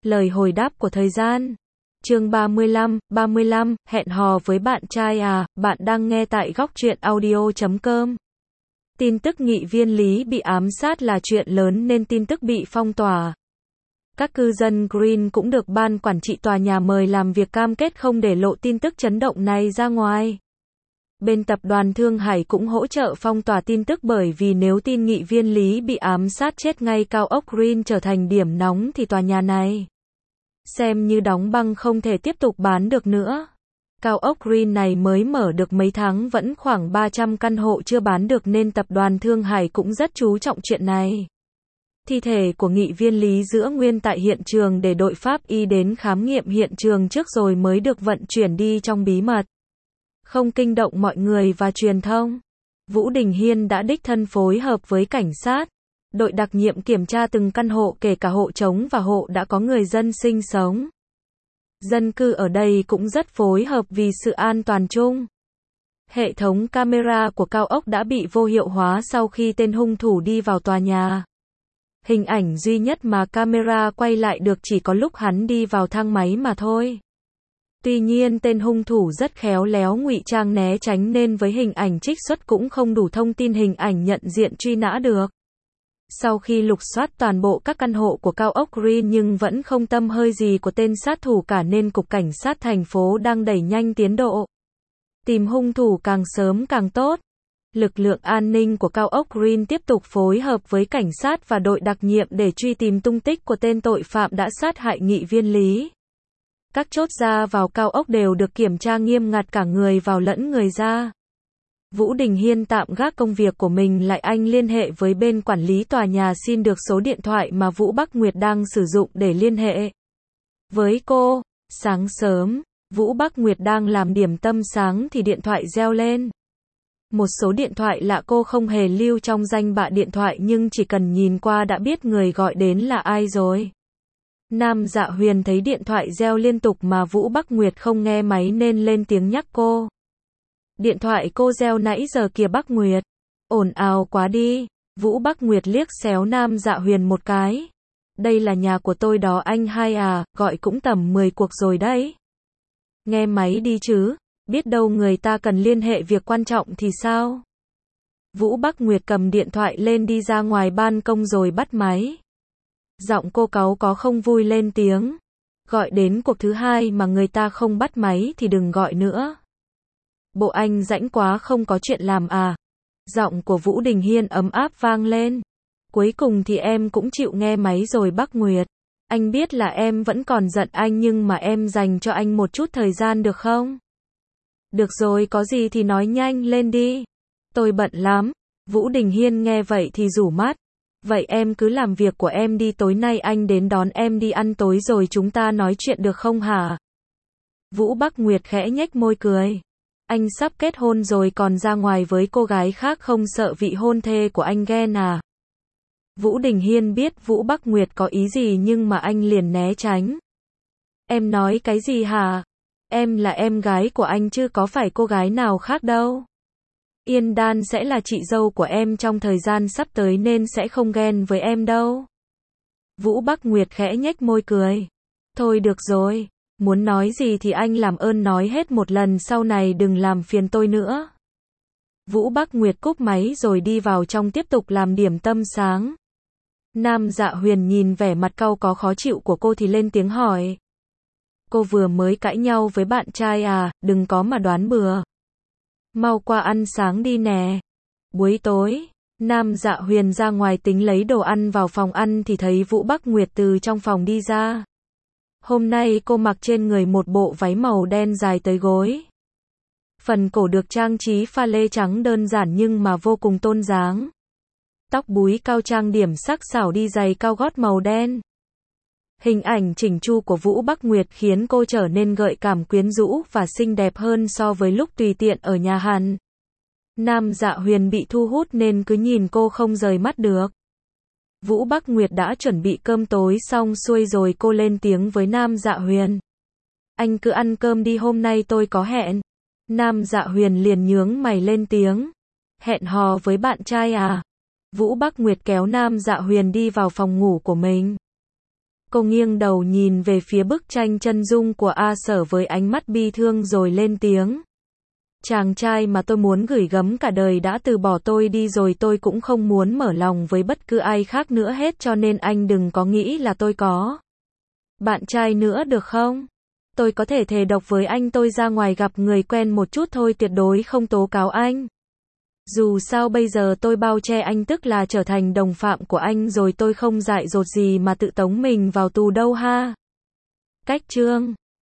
Lời hồi đáp của thời gian. Chương 35, hẹn hò với bạn trai à, bạn đang nghe tại góc truyện audio.com. Tin tức nghị viên Lý bị ám sát là chuyện lớn nên tin tức bị phong tỏa. Các cư dân Green cũng được ban quản trị tòa nhà mời làm việc cam kết không để lộ tin tức chấn động này ra ngoài. Bên tập đoàn Thương Hải cũng hỗ trợ phong tỏa tin tức bởi vì nếu tin nghị viên Lý bị ám sát chết ngay cao ốc Green trở thành điểm nóng thì tòa nhà này xem như đóng băng không thể tiếp tục bán được nữa. Cao ốc Green này mới mở được mấy tháng vẫn khoảng 300 căn hộ chưa bán được nên tập đoàn Thương Hải cũng rất chú trọng chuyện này. Thi thể của nghị viên Lý giữ nguyên tại hiện trường để đội pháp y đến khám nghiệm hiện trường trước rồi mới được vận chuyển đi trong bí mật. Không kinh động mọi người và truyền thông. Vũ Đình Hiên đã đích thân phối hợp với cảnh sát, đội đặc nhiệm kiểm tra từng căn hộ kể cả hộ trống và hộ đã có người dân sinh sống. Dân cư ở đây cũng rất phối hợp vì sự an toàn chung. Hệ thống camera của cao ốc đã bị vô hiệu hóa sau khi tên hung thủ đi vào tòa nhà. Hình ảnh duy nhất mà camera quay lại được chỉ có lúc hắn đi vào thang máy mà thôi. Tuy nhiên tên hung thủ rất khéo léo ngụy trang né tránh nên với hình ảnh trích xuất cũng không đủ thông tin hình ảnh nhận diện truy nã được. Sau khi lục soát toàn bộ các căn hộ của cao ốc Green nhưng vẫn không tăm hơi gì của tên sát thủ cả nên Cục Cảnh sát thành phố đang đẩy nhanh tiến độ. Tìm hung thủ càng sớm càng tốt. Lực lượng an ninh của cao ốc Green tiếp tục phối hợp với cảnh sát và đội đặc nhiệm để truy tìm tung tích của tên tội phạm đã sát hại nghị viên Lý. Các chốt ra vào cao ốc đều được kiểm tra nghiêm ngặt cả người vào lẫn người ra. Vũ Đình Hiên tạm gác công việc của mình lại anh liên hệ với bên quản lý tòa nhà xin được số điện thoại mà Vũ Bắc Nguyệt đang sử dụng để liên hệ với cô. Sáng sớm, Vũ Bắc Nguyệt đang làm điểm tâm sáng thì điện thoại reo lên. Một số điện thoại lạ cô không hề lưu trong danh bạ điện thoại nhưng chỉ cần nhìn qua đã biết người gọi đến là ai rồi. Nam Dạ Huyền thấy điện thoại reo liên tục mà Vũ Bắc Nguyệt không nghe máy nên lên tiếng nhắc cô. Điện thoại cô reo nãy giờ kìa Bắc Nguyệt. Ồn ào quá đi. Vũ Bắc Nguyệt liếc xéo Nam Dạ Huyền một cái. Đây là nhà của tôi đó anh hai à, gọi cũng tầm 10 cuộc rồi đấy. Nghe máy đi chứ, biết đâu người ta cần liên hệ việc quan trọng thì sao? Vũ Bắc Nguyệt cầm điện thoại lên đi ra ngoài ban công rồi bắt máy. Giọng cô cáu có không vui lên tiếng. Gọi đến cuộc thứ hai mà người ta không bắt máy thì đừng gọi nữa. Bộ anh rãnh quá không có chuyện làm à? Giọng của Vũ Đình Hiên ấm áp vang lên. Cuối cùng thì em cũng chịu nghe máy rồi Bắc Nguyệt. Anh biết là em vẫn còn giận anh nhưng mà em dành cho anh một chút thời gian được không? Được rồi, có gì thì nói nhanh lên đi. Tôi bận lắm. Vũ Đình Hiên nghe vậy thì rủ mắt. Vậy em cứ làm việc của em đi, tối nay anh đến đón em đi ăn tối rồi chúng ta nói chuyện được không hả? Vũ Bắc Nguyệt khẽ nhếch môi cười. Anh sắp kết hôn rồi còn ra ngoài với cô gái khác không sợ vị hôn thê của anh ghen à? Vũ Đình Hiên biết Vũ Bắc Nguyệt có ý gì nhưng mà anh liền né tránh. Em nói cái gì hả? Em là em gái của anh chứ có phải cô gái nào khác đâu. Yên Đan sẽ là chị dâu của em trong thời gian sắp tới nên sẽ không ghen với em đâu. Vũ Bắc Nguyệt khẽ nhếch môi cười. Thôi được rồi, muốn nói gì thì anh làm ơn nói hết một lần, sau này đừng làm phiền tôi nữa. Vũ Bắc Nguyệt cúp máy rồi đi vào trong tiếp tục làm điểm tâm sáng. Nam Dạ Huyền nhìn vẻ mặt cau có khó chịu của cô thì lên tiếng hỏi. Cô vừa mới cãi nhau với bạn trai à, đừng có mà đoán bừa. Mau qua ăn sáng đi nè. Buổi tối, Nam Dạ Huyền ra ngoài tính lấy đồ ăn vào phòng ăn thì thấy Vũ Bắc Nguyệt từ trong phòng đi ra. Hôm nay cô mặc trên người một bộ váy màu đen dài tới gối. Phần cổ được trang trí pha lê trắng đơn giản nhưng mà vô cùng tôn dáng. Tóc búi cao trang điểm sắc sảo, đi giày cao gót màu đen. Hình ảnh chỉnh chu của Vũ Bắc Nguyệt khiến cô trở nên gợi cảm quyến rũ và xinh đẹp hơn so với lúc tùy tiện ở nhà hàng. Nam Dạ Huyền bị thu hút nên cứ nhìn cô không rời mắt được. Vũ Bắc Nguyệt đã chuẩn bị cơm tối xong xuôi rồi cô lên tiếng với Nam Dạ Huyền. Anh cứ ăn cơm đi, hôm nay tôi có hẹn. Nam Dạ Huyền liền nhướng mày lên tiếng. Hẹn hò với bạn trai à? Vũ Bắc Nguyệt kéo Nam Dạ Huyền đi vào phòng ngủ của mình. Cô nghiêng đầu nhìn về phía bức tranh chân dung của A Sở với ánh mắt bi thương rồi lên tiếng. Chàng trai mà tôi muốn gửi gắm cả đời đã từ bỏ tôi đi rồi, tôi cũng không muốn mở lòng với bất cứ ai khác nữa hết, cho nên anh đừng có nghĩ là tôi có bạn trai nữa được không? Tôi có thể thề độc với anh, tôi ra ngoài gặp người quen một chút thôi, tuyệt đối không tố cáo anh. Dù sao bây giờ tôi bao che anh, tức là trở thành đồng phạm của anh rồi, tôi không dại dột gì mà tự tống mình vào tù đâu ha. Cách chương